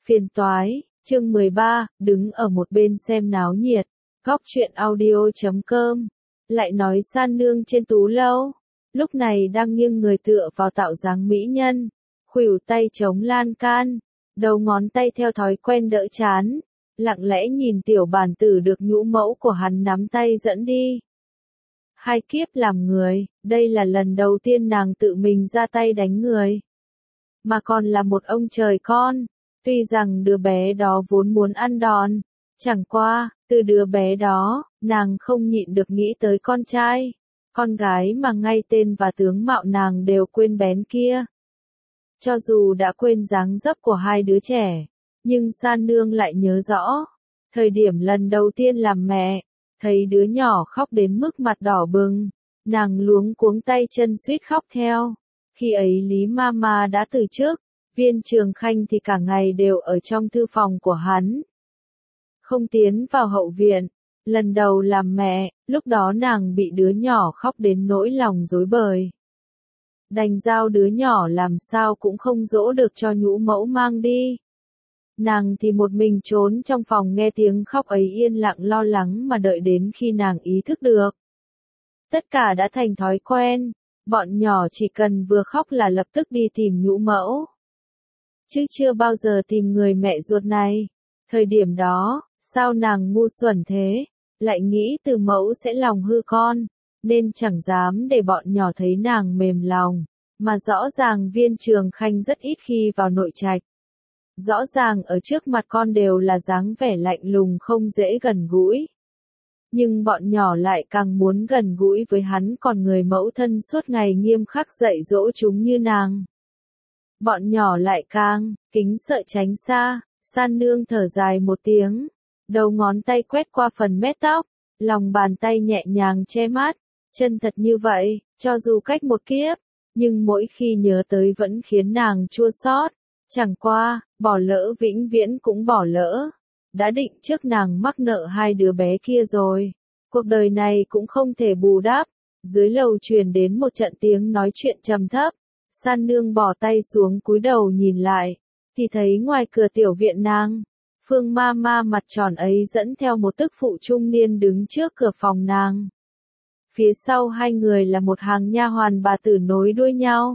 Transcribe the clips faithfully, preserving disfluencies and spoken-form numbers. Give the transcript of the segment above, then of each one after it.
Phiền toái, chương mười ba, đứng ở một bên xem náo nhiệt, góc truyện audio chấm com, lại nói San Nương trên tú lâu, lúc này đang nghiêng người tựa vào tạo dáng mỹ nhân, khuỷu tay chống lan can, đầu ngón tay theo thói quen đỡ chán, lặng lẽ nhìn tiểu bản tử được nhũ mẫu của hắn nắm tay dẫn đi. Hai kiếp làm người, đây là lần đầu tiên nàng tự mình ra tay đánh người. Mà còn là một ông trời con. Tuy rằng đứa bé đó vốn muốn ăn đòn, chẳng qua, từ đứa bé đó, nàng không nhịn được nghĩ tới con trai, con gái mà ngay tên và tướng mạo nàng đều quên bén kia. Cho dù đã quên dáng dấp của hai đứa trẻ, nhưng San Nương lại nhớ rõ, thời điểm lần đầu tiên làm mẹ, thấy đứa nhỏ khóc đến mức mặt đỏ bừng, nàng luống cuống tay chân suýt khóc theo. Khi ấy Lý Mama đã từ chức. Viên Trường Khanh thì cả ngày đều ở trong thư phòng của hắn. Không tiến vào hậu viện, lần đầu làm mẹ, lúc đó nàng bị đứa nhỏ khóc đến nỗi lòng rối bời. Đành giao đứa nhỏ làm sao cũng không dỗ được cho nhũ mẫu mang đi. Nàng thì một mình trốn trong phòng nghe tiếng khóc ấy yên lặng lo lắng mà đợi đến khi nàng ý thức được. Tất cả đã thành thói quen, bọn nhỏ chỉ cần vừa khóc là lập tức đi tìm nhũ mẫu. Chứ chưa bao giờ tìm người mẹ ruột này. Thời điểm đó, sao nàng ngu xuẩn thế, lại nghĩ từ mẫu sẽ lòng hư con, nên chẳng dám để bọn nhỏ thấy nàng mềm lòng, mà rõ ràng Viên Trường Khanh rất ít khi vào nội trạch. Rõ ràng ở trước mặt con đều là dáng vẻ lạnh lùng không dễ gần gũi. Nhưng bọn nhỏ lại càng muốn gần gũi với hắn, còn người mẫu thân suốt ngày nghiêm khắc dạy dỗ chúng như nàng. Bọn nhỏ lại càng kính sợ tránh xa. San Nương thở dài một tiếng, đầu ngón tay quét qua phần mét tóc, lòng bàn tay nhẹ nhàng che mắt, chân thật như vậy, cho dù cách một kiếp, nhưng mỗi khi nhớ tới vẫn khiến nàng chua xót. Chẳng qua, bỏ lỡ vĩnh viễn cũng bỏ lỡ. Đã định trước nàng mắc nợ hai đứa bé kia rồi, cuộc đời này cũng không thể bù đắp. Dưới lầu truyền đến một trận tiếng nói chuyện trầm thấp. San Nương bỏ tay xuống cúi đầu nhìn lại, thì thấy ngoài cửa tiểu viện nàng, Phương ma ma mặt tròn ấy dẫn theo một tức phụ trung niên đứng trước cửa phòng nàng. Phía sau hai người là một hàng nha hoàn bà tử nối đuôi nhau.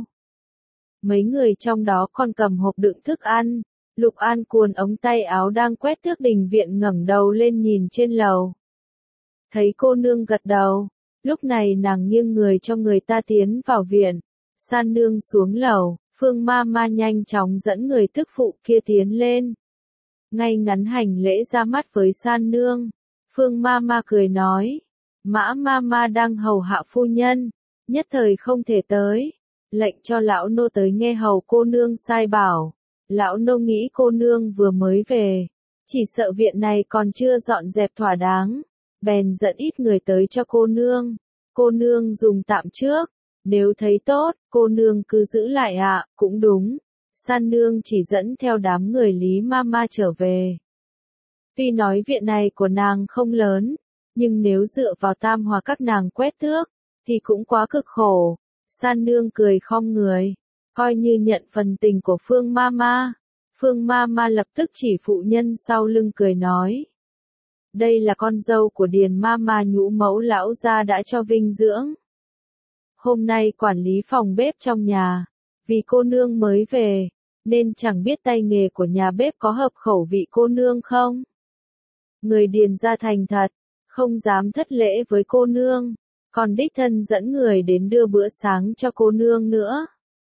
Mấy người trong đó còn cầm hộp đựng thức ăn. Lục An cuồn ống tay áo đang quét tước đình viện ngẩng đầu lên nhìn trên lầu. Thấy cô nương gật đầu, lúc này nàng nghiêng người cho người ta tiến vào viện. San Nương xuống lầu, Phương ma ma nhanh chóng dẫn người tức phụ kia tiến lên. Ngay ngắn hành lễ ra mắt với San Nương. Phương ma ma cười nói, Mã ma ma đang hầu hạ phu nhân, nhất thời không thể tới, lệnh cho lão nô tới nghe hầu cô nương sai bảo. Lão nô nghĩ cô nương vừa mới về, chỉ sợ viện này còn chưa dọn dẹp thỏa đáng, bèn dẫn ít người tới cho cô nương. Cô nương dùng tạm trước. Nếu thấy tốt, cô nương cứ giữ lại ạ, à, cũng đúng. San Nương chỉ dẫn theo đám người Lý Mama trở về. Tuy nói viện này của nàng không lớn, nhưng nếu dựa vào tam hòa các nàng quét tước, thì cũng quá cực khổ. San Nương cười khom người, coi như nhận phần tình của Phương Mama. Phương Mama lập tức chỉ phụ nhân sau lưng cười nói. Đây là con dâu của Điền Mama nhũ mẫu lão gia đã cho vinh dưỡng. Hôm nay quản lý phòng bếp trong nhà, vì cô nương mới về, nên chẳng biết tay nghề của nhà bếp có hợp khẩu vị cô nương không. Người Điền gia thành thật, không dám thất lễ với cô nương, còn đích thân dẫn người đến đưa bữa sáng cho cô nương nữa.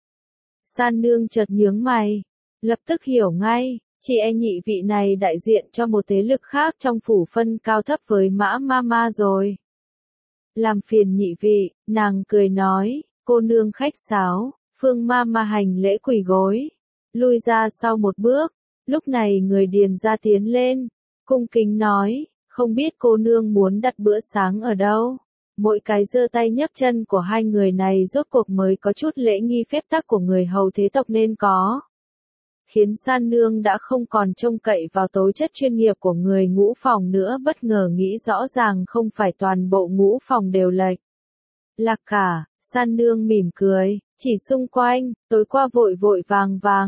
San Nương chợt nhướng mày, lập tức hiểu ngay, chị e nhị vị này đại diện cho một thế lực khác trong phủ phân cao thấp với Mã Mama rồi. Làm phiền nhị vị, nàng cười nói, cô nương khách sáo. Phương ma ma hành lễ quỳ gối, lui ra sau một bước. Lúc này người Điền gia tiến lên, cung kính nói, không biết cô nương muốn đặt bữa sáng ở đâu. Mỗi cái giơ tay nhấc chân của hai người này rốt cuộc mới có chút lễ nghi phép tắc của người hầu thế tộc nên có. Khiến San Nương đã không còn trông cậy vào tố chất chuyên nghiệp của người ngũ phòng nữa, bất ngờ nghĩ rõ ràng không phải toàn bộ ngũ phòng đều lệch. Lạc cả, San Nương mỉm cười, chỉ xung quanh, tối qua vội vội vàng vàng,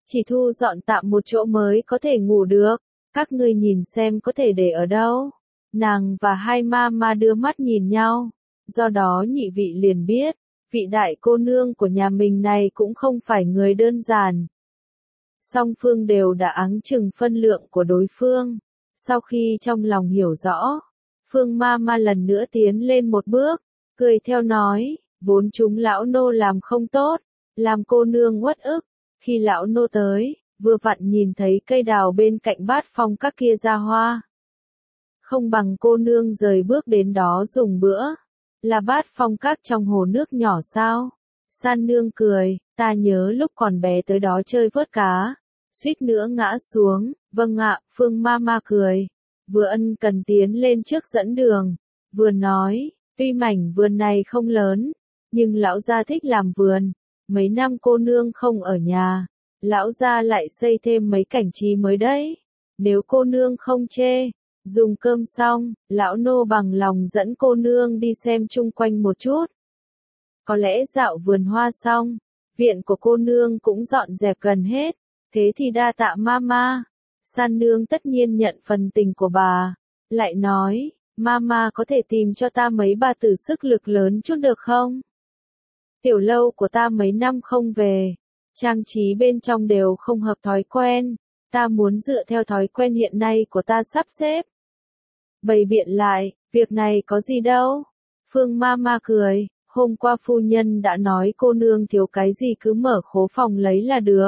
Chỉ thu dọn tạm một chỗ mới có thể ngủ được, các ngươi nhìn xem có thể để ở đâu. Nàng và hai ma ma đưa mắt nhìn nhau, do đó nhị vị liền biết, vị đại cô nương của nhà mình này cũng không phải người đơn giản. Song phương đều đã áng chừng phân lượng của đối phương, sau khi trong lòng hiểu rõ, Phương ma ma lần nữa tiến lên một bước, cười theo nói, vốn chúng lão nô làm không tốt, làm cô nương uất ức, khi lão nô tới, vừa vặn nhìn thấy cây đào bên cạnh bát phong các kia ra hoa. Không bằng cô nương rời bước đến đó dùng bữa, là bát phong các trong hồ nước nhỏ sao? San nương cười, ta nhớ lúc còn bé tới đó chơi vớt cá, suýt nữa ngã xuống, vâng ạ, Phương ma ma cười, vừa ân cần tiến lên trước dẫn đường, vừa nói, tuy mảnh vườn này không lớn, nhưng lão gia thích làm vườn, mấy năm cô nương không ở nhà, lão gia lại xây thêm mấy cảnh trí mới đấy, nếu cô nương không chê. Dùng cơm xong, lão nô bằng lòng dẫn cô nương đi xem chung quanh một chút. Có lẽ dạo vườn hoa xong, viện của cô nương cũng dọn dẹp gần hết, thế thì đa tạ mama. San nương tất nhiên nhận phần tình của bà, lại nói, mama có thể tìm cho ta mấy bà tử sức lực lớn chút được không? Tiểu lâu của ta mấy năm không về, trang trí bên trong đều không hợp thói quen, ta muốn dựa theo thói quen hiện nay của ta sắp xếp. Bày biện lại, việc này có gì đâu. Phương ma ma cười, hôm qua phu nhân đã nói cô nương thiếu cái gì cứ mở khố phòng lấy là được.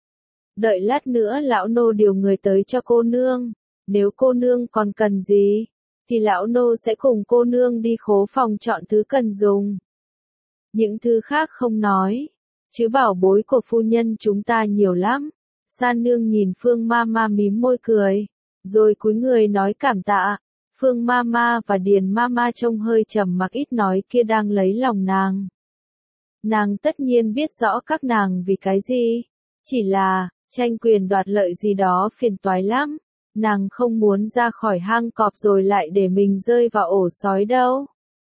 Đợi lát nữa lão nô điều người tới cho cô nương, nếu cô nương còn cần gì, thì lão nô sẽ cùng cô nương đi khố phòng chọn thứ cần dùng. Những thứ khác không nói, chứ bảo bối của phu nhân chúng ta nhiều lắm. San nương nhìn Phương ma ma mím môi cười, rồi cúi người nói cảm tạ. Phương Mama và Điền Mama trông hơi trầm mặc ít nói kia đang lấy lòng nàng. Nàng tất nhiên biết rõ các nàng vì cái gì, chỉ là, tranh quyền đoạt lợi gì đó phiền toái lắm, nàng không muốn ra khỏi hang cọp rồi lại để mình rơi vào ổ sói đâu.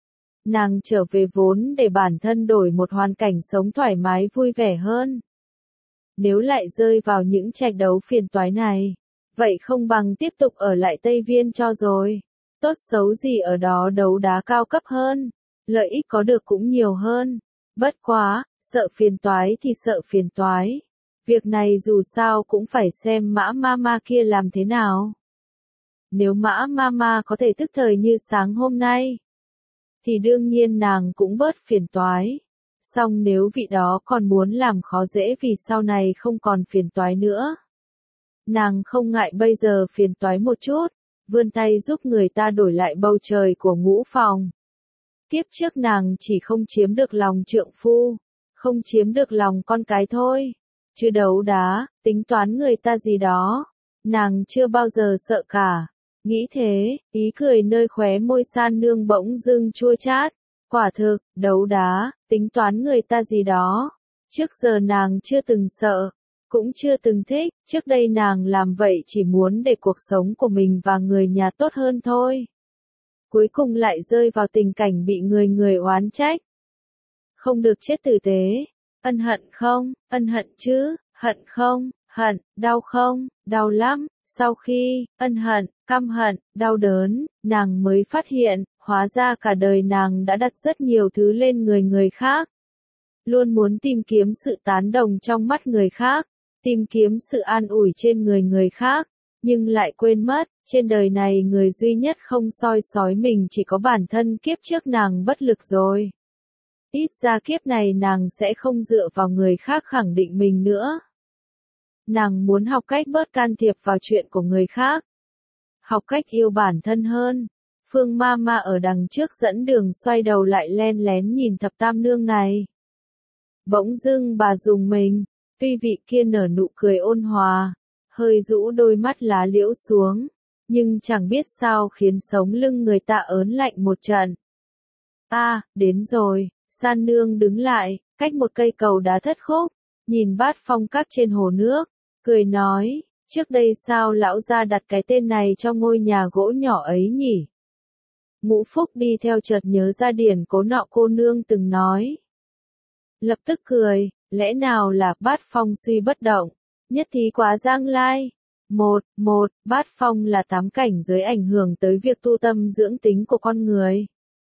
Nàng trở về vốn để bản thân đổi một hoàn cảnh sống thoải mái vui vẻ hơn. Nếu lại rơi vào những tranh đấu phiền toái này, vậy không bằng tiếp tục ở lại Tây Viên cho rồi. Tốt xấu gì ở đó đấu đá cao cấp hơn, lợi ích có được cũng nhiều hơn. Bất quá, sợ phiền toái thì sợ phiền toái. Việc này dù sao cũng phải xem mã mama kia làm thế nào. Nếu mã mama có thể tức thời như sáng hôm nay, thì đương nhiên nàng cũng bớt phiền toái. Song nếu vị đó còn muốn làm khó dễ vì sau này không còn phiền toái nữa, nàng không ngại bây giờ phiền toái một chút, vươn tay giúp người ta đổi lại bầu trời của ngũ phòng. Kiếp trước nàng chỉ không chiếm được lòng trượng phu, không chiếm được lòng con cái thôi, chứ đấu đá, tính toán người ta gì đó, nàng chưa bao giờ sợ cả. Nghĩ thế, ý cười nơi khóe môi San nương bỗng dưng chua chát. Quả thực, đấu đá, tính toán người ta gì đó, trước giờ nàng chưa từng sợ, cũng chưa từng thích, trước đây nàng làm vậy chỉ muốn để cuộc sống của mình và người nhà tốt hơn thôi. Cuối cùng lại rơi vào tình cảnh bị người người oán trách. Không được chết tử tế, ân hận không, ân hận chứ, hận không, hận, đau không, đau lắm. Sau khi, ân hận, căm hận, đau đớn, nàng mới phát hiện, hóa ra cả đời nàng đã đặt rất nhiều thứ lên người người khác. Luôn muốn tìm kiếm sự tán đồng trong mắt người khác, tìm kiếm sự an ủi trên người người khác, nhưng lại quên mất, trên đời này người duy nhất không soi sói mình chỉ có bản thân. Kiếp trước nàng bất lực rồi. Ít ra kiếp này nàng sẽ không dựa vào người khác khẳng định mình nữa. Nàng muốn học cách bớt can thiệp vào chuyện của người khác. Học cách yêu bản thân hơn. Phương Mama ở đằng trước dẫn đường xoay đầu lại len lén nhìn thập tam nương này. Bỗng dưng bà rùng mình, tuy vị kia nở nụ cười ôn hòa, hơi rũ đôi mắt lá liễu xuống, nhưng chẳng biết sao khiến sống lưng người ta ớn lạnh một trận. À, đến rồi, San nương đứng lại, cách một cây cầu đá thất khúc, nhìn bát phong các trên hồ nước, cười nói, trước đây sao lão gia đặt cái tên này cho ngôi nhà gỗ nhỏ ấy nhỉ? Ngũ Phúc đi theo chợt nhớ ra điển cố nọ cô nương từng nói. Lập tức cười, lẽ nào là bát phong suy bất động, Nhất thí quá giang lai. Một, một, bát phong là tám cảnh giới ảnh hưởng tới việc tu tâm dưỡng tính của con người.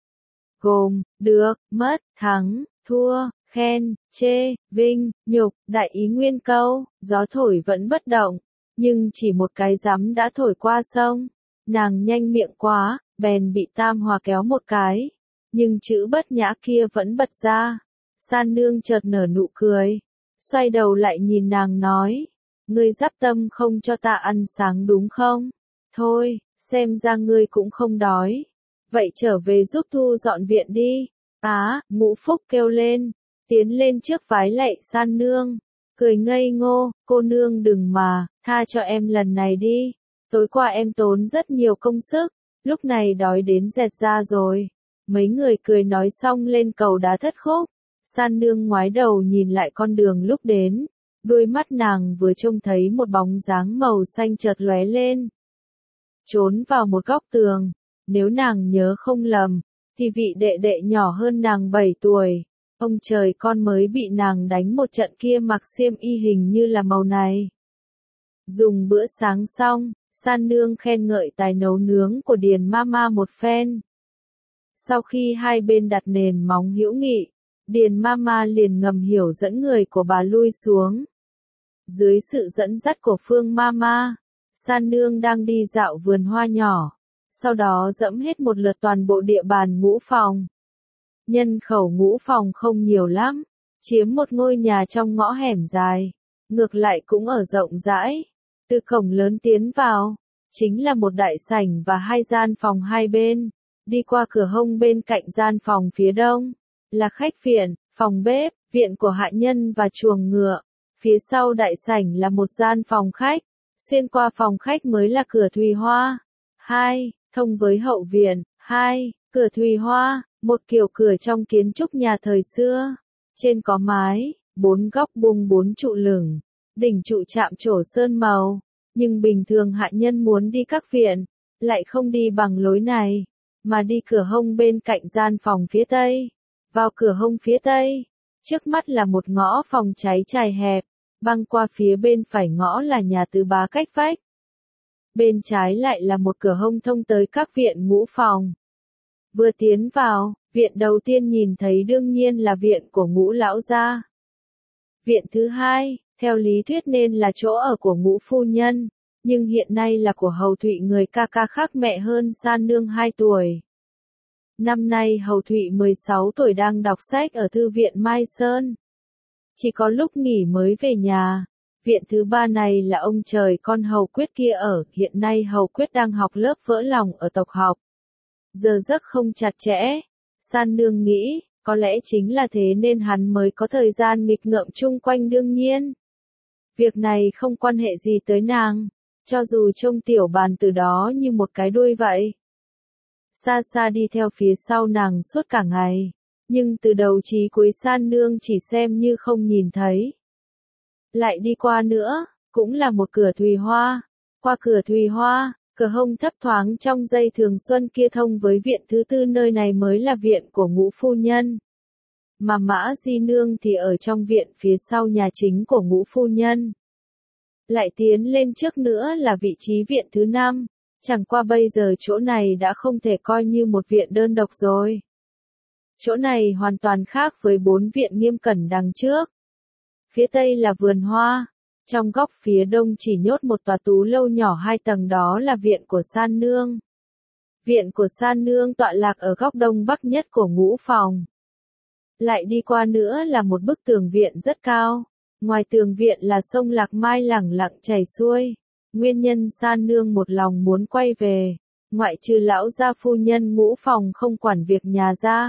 Gồm, được, mất, thắng, thua, khen, chê, vinh, nhục, đại ý nguyên câu, gió thổi vẫn bất động, nhưng chỉ một cái rắm đã thổi qua sông. Nàng nhanh miệng quá, bèn bị Tam Hòa kéo một cái, nhưng chữ bất nhã kia vẫn bật ra. San nương chợt nở nụ cười, xoay đầu lại nhìn nàng nói, ngươi dắp tâm không cho ta ăn sáng đúng không? Thôi, xem ra ngươi cũng không đói. Vậy trở về giúp Thu dọn viện đi. Á, Ngũ Phúc kêu lên, tiến lên trước vái lạy San nương, cười ngây ngô, cô nương đừng mà, tha cho em lần này đi. Tối qua em tốn rất nhiều công sức, lúc này đói đến dẹt ra rồi. Mấy người cười nói xong lên cầu đá thất khúc. San nương ngoái đầu nhìn lại con đường lúc đến, đôi mắt nàng vừa trông thấy một bóng dáng màu xanh chợt lóe lên, trốn vào một góc tường. Nếu nàng nhớ không lầm, thì vị đệ đệ nhỏ hơn nàng bảy tuổi, ông trời con mới bị nàng đánh một trận kia mặc xiêm y hình như là màu này. Dùng bữa sáng xong, San nương khen ngợi tài nấu nướng của Điền Mama một phen. Sau khi hai bên đặt nền móng hữu nghị, Điền Mama liền ngầm hiểu dẫn người của bà lui xuống. Dưới sự dẫn dắt của Phương Mama, San nương đang đi dạo vườn hoa nhỏ, sau đó dẫm hết một lượt toàn bộ địa bàn Ngũ Phòng. Nhân khẩu Ngũ Phòng không nhiều lắm, chiếm một ngôi nhà trong ngõ hẻm dài, ngược lại cũng ở rộng rãi. Từ cổng lớn tiến vào, chính là một đại sảnh và hai gian phòng hai bên. Đi qua cửa hông bên cạnh gian phòng phía đông, là khách viện, phòng bếp, viện của hạ nhân và chuồng ngựa. Phía sau đại sảnh là một gian phòng khách, xuyên qua phòng khách mới là cửa Thùy Hoa. Hai, thông với hậu viện. Hai, cửa Thùy Hoa, một kiểu cửa trong kiến trúc nhà thời xưa. Trên có mái, bốn góc buông bốn trụ lửng, đỉnh trụ chạm trổ sơn màu. Nhưng bình thường hạ nhân muốn đi các viện, lại không đi bằng lối này, mà đi cửa hông bên cạnh gian phòng phía tây. Vào cửa hông phía tây, trước mắt là một ngõ phòng cháy chài hẹp, băng qua phía bên phải ngõ là nhà tứ bá cách vách. Bên trái lại là một cửa hông thông tới các viện Ngũ Phòng. Vừa tiến vào, viện đầu tiên nhìn thấy đương nhiên là viện của Ngũ lão gia. Viện thứ hai, theo lý thuyết nên là chỗ ở của Ngũ phu nhân, nhưng hiện nay là của Hầu Thụy người ca ca khác mẹ hơn San nương hai tuổi. Năm nay Hầu Thụy mười sáu tuổi đang đọc sách ở thư viện Mai Sơn. Chỉ có lúc nghỉ mới về nhà. Viện thứ ba này là ông trời con Hầu Quyết kia ở, hiện nay Hầu Quyết đang học lớp vỡ lòng ở tộc học. Giờ giấc không chặt chẽ. San nương nghĩ, có lẽ chính là thế nên hắn mới có thời gian nghịch ngợm chung quanh đương nhiên. Việc này không quan hệ gì tới nàng, cho dù trông tiểu bàn từ đó như một cái đuôi vậy. Xa xa đi theo phía sau nàng suốt cả ngày, nhưng từ đầu chí cuối San nương chỉ xem như không nhìn thấy. Lại đi qua nữa, cũng là một cửa Thùy Hoa. Qua cửa Thùy Hoa, cửa hông thấp thoáng trong dây thường xuân kia thông với viện thứ tư, nơi này mới là viện của Ngũ phu nhân. Mà Mã Di nương thì ở trong viện phía sau nhà chính của Ngũ phu nhân. Lại tiến lên trước nữa là vị trí viện thứ năm, chẳng qua bây giờ chỗ này đã không thể coi như một viện đơn độc rồi. Chỗ này hoàn toàn khác với bốn viện nghiêm cẩn đằng trước. Phía tây là vườn hoa, trong góc phía đông chỉ nhốt một tòa tú lâu nhỏ hai tầng, đó là viện của San nương. Viện của San nương tọa lạc ở góc đông bắc nhất của Ngũ Phòng. Lại đi qua nữa là một bức tường viện rất cao, ngoài tường viện là sông Lạc Mai lẳng lặng chảy xuôi. Nguyên nhân San nương một lòng muốn quay về, ngoại trừ lão gia phu nhân Ngũ Phòng không quản việc nhà ra.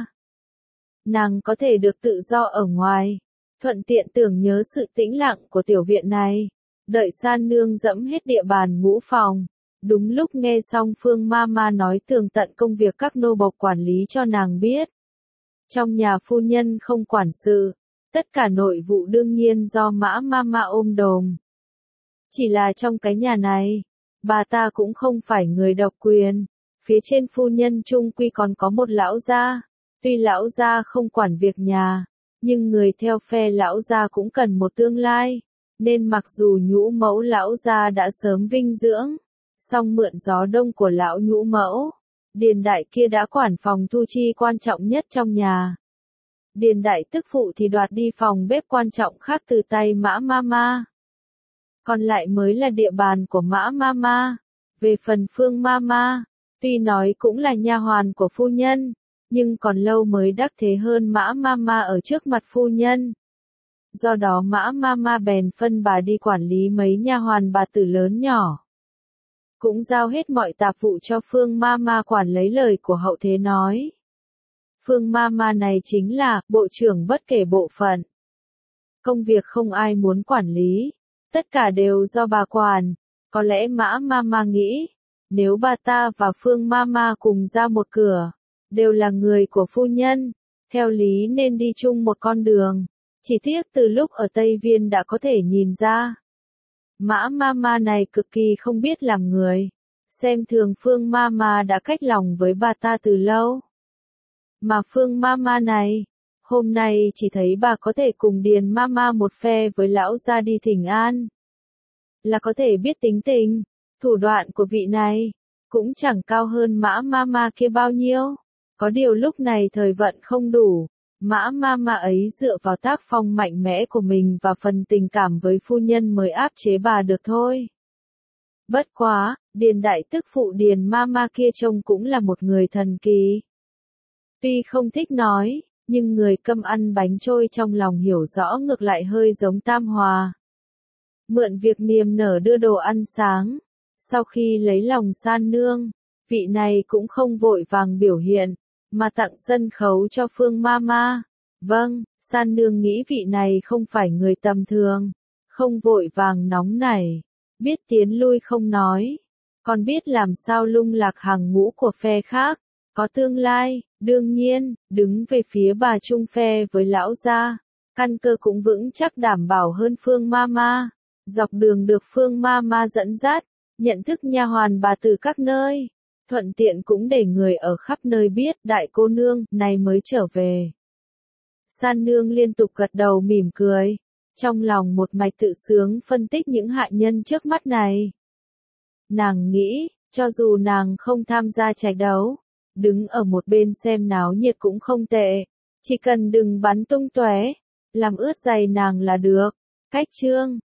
Nàng có thể được tự do ở ngoài, thuận tiện tưởng nhớ sự tĩnh lặng của tiểu viện này. Đợi San nương dẫm hết địa bàn Ngũ Phòng, đúng lúc nghe xong Phương Mama nói tường tận công việc các nô bộc quản lý cho nàng biết. Trong nhà phu nhân không quản sự, tất cả nội vụ đương nhiên do Mã Mama ôm đồm. Chỉ là trong cái nhà này, bà ta cũng không phải người độc quyền. Phía trên phu nhân chung quy còn có một lão gia. Tuy lão gia không quản việc nhà, nhưng người theo phe lão gia cũng cần một tương lai. nên mặc dù nhũ mẫu lão gia đã sớm vinh dưỡng, song mượn gió đông của lão nhũ mẫu, Điền đại kia đã quản phòng thu chi quan trọng nhất trong nhà. Điền đại tức phụ thì đoạt đi phòng bếp quan trọng khác từ tay Mã Mama. Còn lại mới là địa bàn của Mã Mama. Về phần Phương Mama, tuy nói cũng là nha hoàn của phu nhân, nhưng còn lâu mới đắc thế hơn Mã Mama ở trước mặt phu nhân. Do đó Mã Mama bèn phân bà đi quản lý mấy nha hoàn bà tử lớn nhỏ. Cũng giao hết mọi tạp vụ cho Phương Mama quản lấy lời của hậu thế nói. Phương Mama này chính là bộ trưởng bất kể bộ phận. Công việc không ai muốn quản lý, tất cả đều do bà quản. Có lẽ Mã Mama nghĩ, nếu bà ta và Phương Mama cùng ra một cửa, đều là người của phu nhân, theo lý nên đi chung một con đường. Chỉ tiếc từ lúc ở Tây Viên đã có thể nhìn ra. Mã Mama này cực kỳ không biết làm người, xem thường Phương Mama đã cách lòng với bà ta từ lâu. Mà Phương Mama này, hôm nay chỉ thấy bà có thể cùng Điền Mama một phe với lão gia đi thỉnh an. Là có thể biết tính tình, thủ đoạn của vị này, cũng chẳng cao hơn Mã Mama kia bao nhiêu. Có điều lúc này thời vận không đủ, Mã Mama ấy dựa vào tác phong mạnh mẽ của mình và phần tình cảm với phu nhân mới áp chế bà được thôi. Bất quá, Điền đại tức phụ Điền Mama kia trông cũng là một người thần kỳ. Tuy không thích nói, nhưng người câm ăn bánh trôi trong lòng hiểu rõ ngược lại hơi giống Tam Hòa. Mượn việc niềm nở đưa đồ ăn sáng, sau khi lấy lòng San Nương, vị này cũng không vội vàng biểu hiện, mà tặng sân khấu cho Phương Mama. Vâng, San Nương nghĩ vị này không phải người tầm thường, không vội vàng nóng nảy, biết tiến lui không nói, còn biết làm sao lung lạc hàng ngũ của phe khác, có tương lai, đương nhiên, đứng về phía bà chung phe với lão gia, căn cơ cũng vững chắc đảm bảo hơn Phương Mama. Dọc đường được Phương Mama dẫn dắt, nhận thức nha hoàn bà từ các nơi, thuận tiện cũng để người ở khắp nơi biết đại cô nương này mới trở về. San Nương liên tục gật đầu mỉm cười, trong lòng một mạch tự sướng phân tích những hạ nhân trước mắt này. Nàng nghĩ, cho dù nàng không tham gia tranh đấu, đứng ở một bên xem náo nhiệt cũng không tệ, chỉ cần đừng bắn tung tóe, làm ướt giày nàng là được. Cách chương